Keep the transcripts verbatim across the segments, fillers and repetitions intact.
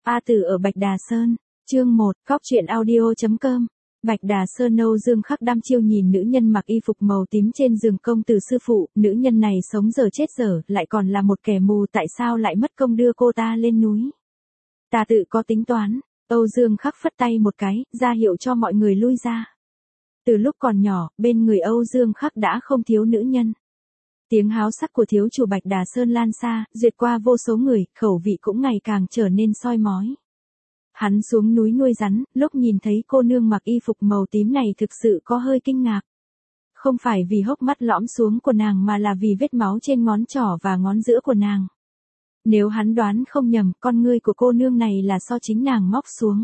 A Tử ở Bạch Đà Sơn, chương một, Góc truyện audio chấm com. Bạch Đà Sơn Âu Dương Khắc đăm chiêu nhìn nữ nhân mặc y phục màu tím trên giường công tử sư phụ, nữ nhân này sống dở chết dở, lại còn là một kẻ mù, tại sao lại mất công đưa cô ta lên núi. Ta tự có tính toán. Âu Dương Khắc phất tay một cái, ra hiệu cho mọi người lui ra. Từ lúc còn nhỏ, bên người Âu Dương Khắc đã không thiếu nữ nhân. Tiếng háo sắc của thiếu chủ Bạch Đà Sơn lan xa, duyệt qua vô số người, khẩu vị cũng ngày càng trở nên soi mói. Hắn xuống núi nuôi rắn, lúc nhìn thấy cô nương mặc y phục màu tím này thực sự có hơi kinh ngạc. Không phải vì hốc mắt lõm xuống của nàng mà là vì vết máu trên ngón trỏ và ngón giữa của nàng. Nếu hắn đoán không nhầm, con ngươi của cô nương này là do chính nàng móc xuống.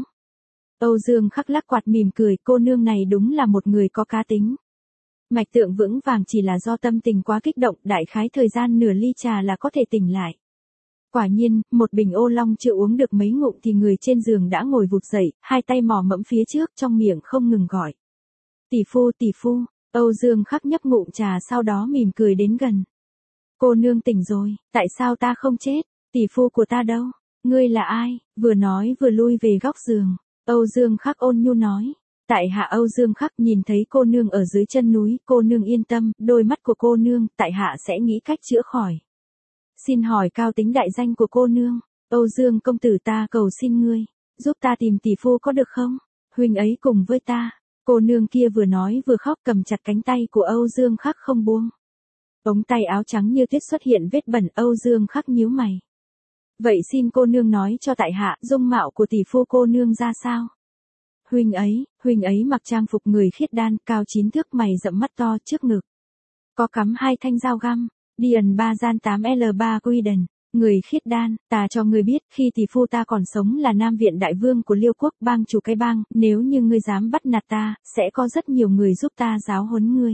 Âu Dương Khắc lắc quạt mỉm cười, cô nương này đúng là một người có cá tính. Mạch tượng vững vàng, chỉ là do tâm tình quá kích động, đại khái thời gian nửa ly trà là có thể tỉnh lại. Quả nhiên, một bình ô long chưa uống được mấy ngụm thì người trên giường đã ngồi vụt dậy, hai tay mò mẫm phía trước, trong miệng không ngừng gọi. Tỷ phu, tỷ phu. Âu Dương Khắc nhấp ngụm trà, sau đó mỉm cười đến gần. Cô nương tỉnh rồi, tại sao ta không chết? Tỷ phu của ta đâu? Ngươi là ai? Vừa nói vừa lui về góc giường. Âu Dương Khắc ôn nhu nói. Tại hạ Âu Dương Khắc nhìn thấy cô nương ở dưới chân núi, cô nương yên tâm, đôi mắt của cô nương, tại hạ sẽ nghĩ cách chữa khỏi. Xin hỏi cao tính đại danh của cô nương. Âu Dương công tử, ta cầu xin ngươi, giúp ta tìm tỷ phu có được không? Huynh ấy cùng với ta. Cô nương kia vừa nói vừa khóc, cầm chặt cánh tay của Âu Dương Khắc không buông. Ống tay áo trắng như tuyết xuất hiện vết bẩn, Âu Dương Khắc nhíu mày. Vậy xin cô nương nói cho tại hạ, dung mạo của tỷ phu cô nương ra sao? Huynh ấy, huynh ấy mặc trang phục người khiết đan, cao chín thước, mày rậm, mắt to, trước ngực có cắm hai thanh dao găm. Điền ba gian tám L ba Quy-đần, người khiết đan, ta cho ngươi biết, khi tỷ phu ta còn sống là Nam Viện đại vương của Liêu quốc, bang chủ cái bang, nếu như ngươi dám bắt nạt ta, sẽ có rất nhiều người giúp ta giáo huấn ngươi.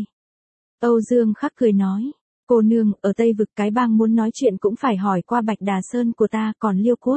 Âu Dương Khắc cười nói, cô nương, ở Tây vực cái bang muốn nói chuyện cũng phải hỏi qua Bạch Đà Sơn của ta, còn Liêu quốc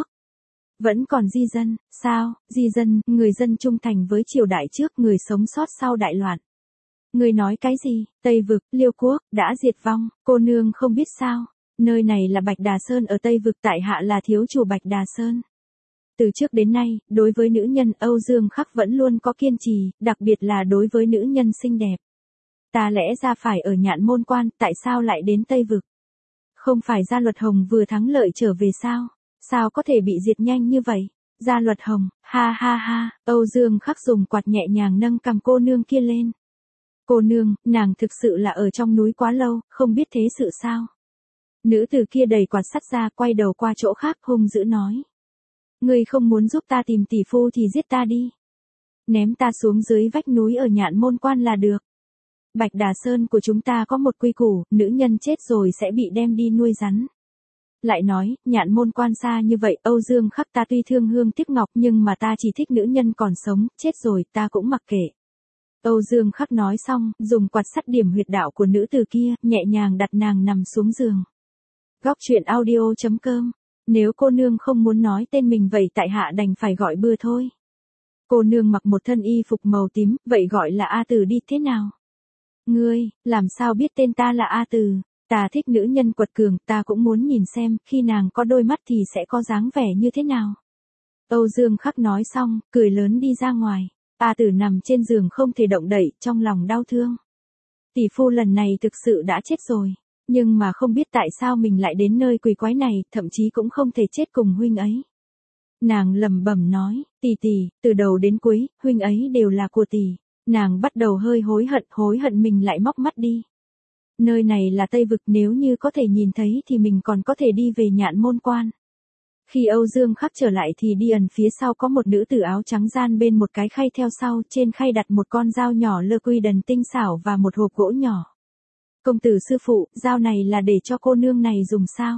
vẫn còn di dân. Sao? Di dân, người dân trung thành với triều đại trước, người sống sót sau đại loạn. Người nói cái gì? Tây vực, Liêu quốc, đã diệt vong, cô nương không biết sao? Nơi này là Bạch Đà Sơn ở Tây vực, tại hạ là thiếu chủ Bạch Đà Sơn. Từ trước đến nay, đối với nữ nhân, Âu Dương Khắc vẫn luôn có kiên trì, đặc biệt là đối với nữ nhân xinh đẹp. Ta lẽ ra phải ở Nhạn Môn Quan, tại sao lại đến Tây vực? Không phải Gia Luật Hồng vừa thắng lợi trở về sao? Sao có thể bị diệt nhanh như vậy? Gia Luật Hồng, ha ha ha. Âu Dương Khắc dùng quạt nhẹ nhàng nâng cằm cô nương kia lên. Cô nương, nàng thực sự là ở trong núi quá lâu, không biết thế sự sao? Nữ tử kia đẩy quạt sắt ra, quay đầu qua chỗ khác, hung dữ nói. Ngươi không muốn giúp ta tìm tỷ phu thì giết ta đi. Ném ta xuống dưới vách núi ở Nhạn Môn Quan là được. Bạch Đà Sơn của chúng ta có một quy củ, nữ nhân chết rồi sẽ bị đem đi nuôi rắn. Lại nói, Nhạn Môn Quan xa như vậy, Âu Dương Khắc, ta tuy thương hương tiếc ngọc nhưng mà ta chỉ thích nữ nhân còn sống, chết rồi ta cũng mặc kệ. Âu Dương Khắc nói xong, dùng quạt sắt điểm huyệt đạo của nữ tử kia, nhẹ nhàng đặt nàng nằm xuống giường. Góc truyện audio chấm com. Nếu cô nương không muốn nói tên mình vậy tại hạ đành phải gọi bừa thôi. Cô nương mặc một thân y phục màu tím, vậy gọi là A Tử đi thế nào? Ngươi, làm sao biết tên ta là A Tử? Ta thích nữ nhân quật cường, ta cũng muốn nhìn xem, khi nàng có đôi mắt thì sẽ có dáng vẻ như thế nào. Âu Dương Khắc nói xong, cười lớn đi ra ngoài. A Tử nằm trên giường không thể động đậy, trong lòng đau thương. Tỷ phu lần này thực sự đã chết rồi, nhưng mà không biết tại sao mình lại đến nơi quỷ quái này, thậm chí cũng không thể chết cùng huynh ấy. Nàng lẩm bẩm nói, tỷ tỷ, từ đầu đến cuối, huynh ấy đều là của tỷ. Nàng bắt đầu hơi hối hận, hối hận mình lại móc mắt đi. Nơi này là Tây vực, nếu như có thể nhìn thấy thì mình còn có thể đi về Nhạn Môn Quan. Khi Âu Dương Khắc trở lại thì đi ẩn phía sau có một nữ tử áo trắng gian bên một cái khay theo sau, trên khay đặt một con dao nhỏ lơ quy đần tinh xảo và một hộp gỗ nhỏ. Công tử sư phụ, dao này là để cho cô nương này dùng sao?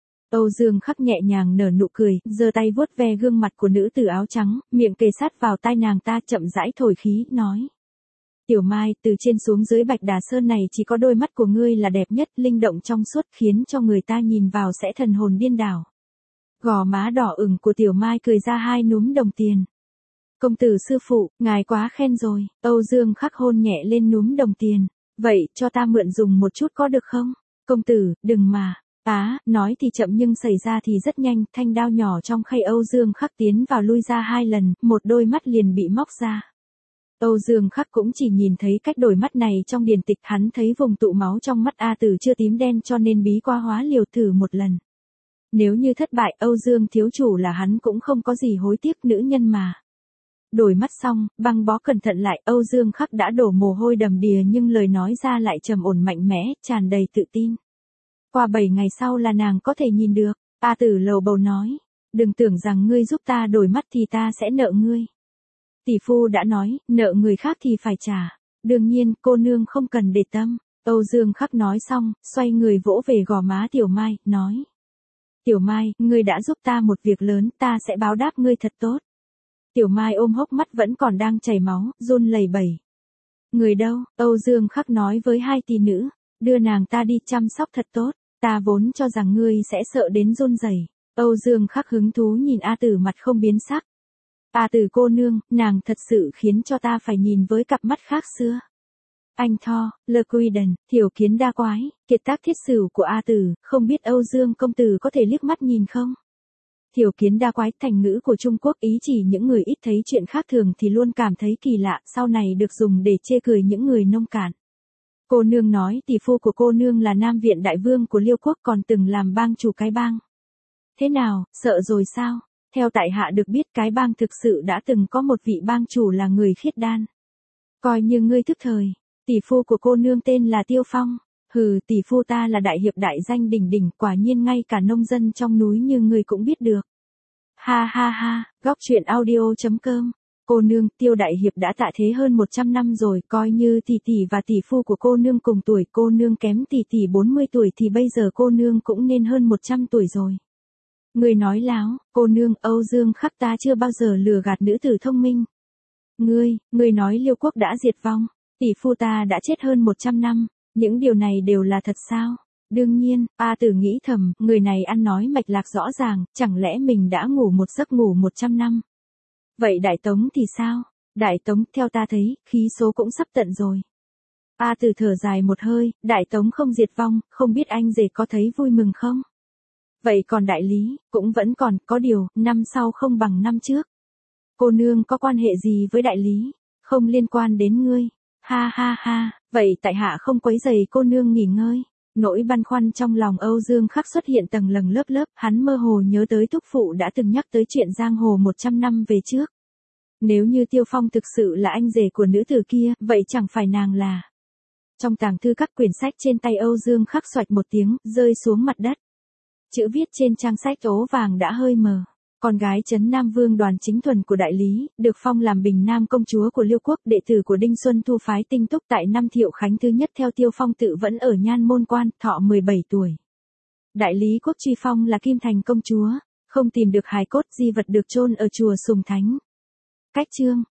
Âu Dương Khắc nhẹ nhàng nở nụ cười, giơ tay vuốt ve gương mặt của nữ tử áo trắng, miệng kề sát vào tai nàng ta, chậm rãi thổi khí, nói. Tiểu Mai, từ trên xuống dưới Bạch Đà Sơn này chỉ có đôi mắt của ngươi là đẹp nhất, linh động trong suốt, khiến cho người ta nhìn vào sẽ thần hồn điên đảo. Gò má đỏ ửng của Tiểu Mai cười ra hai núm đồng tiền. Công tử sư phụ, ngài quá khen rồi. Âu Dương Khắc hôn nhẹ lên núm đồng tiền. Vậy, cho ta mượn dùng một chút có được không? Công tử, đừng mà. Á, nói thì chậm nhưng xảy ra thì rất nhanh, thanh đao nhỏ trong khay Âu Dương Khắc tiến vào lui ra hai lần, một đôi mắt liền bị móc ra. Âu Dương Khắc cũng chỉ nhìn thấy cách đổi mắt này trong điển tịch, hắn thấy vùng tụ máu trong mắt A Tử chưa tím đen cho nên bí qua hóa liều thử một lần. Nếu như thất bại Âu Dương thiếu chủ là hắn cũng không có gì hối tiếc, nữ nhân mà. Đổi mắt xong, băng bó cẩn thận lại, Âu Dương Khắc đã đổ mồ hôi đầm đìa nhưng lời nói ra lại trầm ổn mạnh mẽ, tràn đầy tự tin. Qua bảy ngày sau là nàng có thể nhìn được, A Tử lầu bầu nói. Đừng tưởng rằng ngươi giúp ta đổi mắt thì ta sẽ nợ ngươi. Tỷ phu đã nói, nợ người khác thì phải trả. Đương nhiên, cô nương không cần để tâm. Âu Dương Khắc nói xong, xoay người vỗ về gò má Tiểu Mai, nói. Tiểu Mai, ngươi đã giúp ta một việc lớn, ta sẽ báo đáp ngươi thật tốt. Tiểu Mai ôm hốc mắt vẫn còn đang chảy máu, run lẩy bẩy. Người đâu? Âu Dương Khắc nói với hai tỷ nữ, đưa nàng ta đi chăm sóc thật tốt, ta vốn cho rằng ngươi sẽ sợ đến run rẩy. Âu Dương Khắc hứng thú nhìn A Tử mặt không biến sắc. A Tử cô nương, nàng thật sự khiến cho ta phải nhìn với cặp mắt khác xưa. Anh Thor, Le Quiden, Thiểu Kiến Đa Quái, kiệt tác thiết sử của A Tử, không biết Âu Dương công tử có thể liếc mắt nhìn không? Thiểu Kiến Đa Quái, thành ngữ của Trung Quốc, ý chỉ những người ít thấy chuyện khác thường thì luôn cảm thấy kỳ lạ, sau này được dùng để chê cười những người nông cạn. Cô nương nói tỷ phu của cô nương là Nam Viện đại vương của Liêu quốc, còn từng làm bang chủ cái bang. Thế nào, sợ rồi sao? Theo tại hạ được biết cái bang thực sự đã từng có một vị bang chủ là người khiết đan. Coi như ngươi thức thời, tỷ phu của cô nương tên là Tiêu Phong. Hừ, tỷ phu ta là đại hiệp đại danh đỉnh đỉnh, quả nhiên ngay cả nông dân trong núi như ngươi cũng biết được. Ha ha ha, góc truyện audio chấm com. Cô nương, Tiêu đại hiệp đã tạ thế hơn một trăm năm rồi, coi như tỷ tỷ và tỷ phu của cô nương cùng tuổi, cô nương kém tỷ tỷ bốn mươi tuổi thì bây giờ cô nương cũng nên hơn một trăm tuổi rồi. Ngươi nói láo, cô nương, Âu Dương Khắc ta chưa bao giờ lừa gạt nữ tử thông minh. Ngươi, ngươi nói Liêu quốc đã diệt vong, tỷ phu ta đã chết hơn một trăm năm, những điều này đều là thật sao? Đương nhiên, A Tử nghĩ thầm, người này ăn nói mạch lạc rõ ràng, chẳng lẽ mình đã ngủ một giấc ngủ một trăm năm? Vậy Đại Tống thì sao? Đại Tống, theo ta thấy, khí số cũng sắp tận rồi. A Tử thở dài một hơi, Đại Tống không diệt vong, không biết anh rể có thấy vui mừng không? Vậy còn đại lý, cũng vẫn còn, có điều, năm sau không bằng năm trước. Cô nương có quan hệ gì với đại lý? Không liên quan đến ngươi. Ha ha ha, vậy tại hạ không quấy rầy cô nương nghỉ ngơi. Nỗi băn khoăn trong lòng Âu Dương Khắc xuất hiện tầng lầng lớp lớp, hắn mơ hồ nhớ tới thúc phụ đã từng nhắc tới chuyện giang hồ một trăm năm về trước. Nếu như Tiêu Phong thực sự là anh rể của nữ tử kia, vậy chẳng phải nàng là. Trong tàng thư các quyển sách trên tay Âu Dương Khắc xoạch một tiếng, rơi xuống mặt đất. Chữ viết trên trang sách ố vàng đã hơi mờ. Con gái Trấn Nam Vương Đoàn Chính Thuần của đại lý, được phong làm Bình Nam công chúa của Liêu quốc, đệ tử của Đinh Xuân Thu phái Tinh Túc tại năm Thiệu Khánh thứ nhất theo Tiêu Phong tự vẫn ở Nhan Môn Quan, thọ mười bảy tuổi. Đại lý quốc truy phong là Kim Thành công chúa, không tìm được hài cốt di vật được chôn ở chùa Sùng Thánh. Cách chương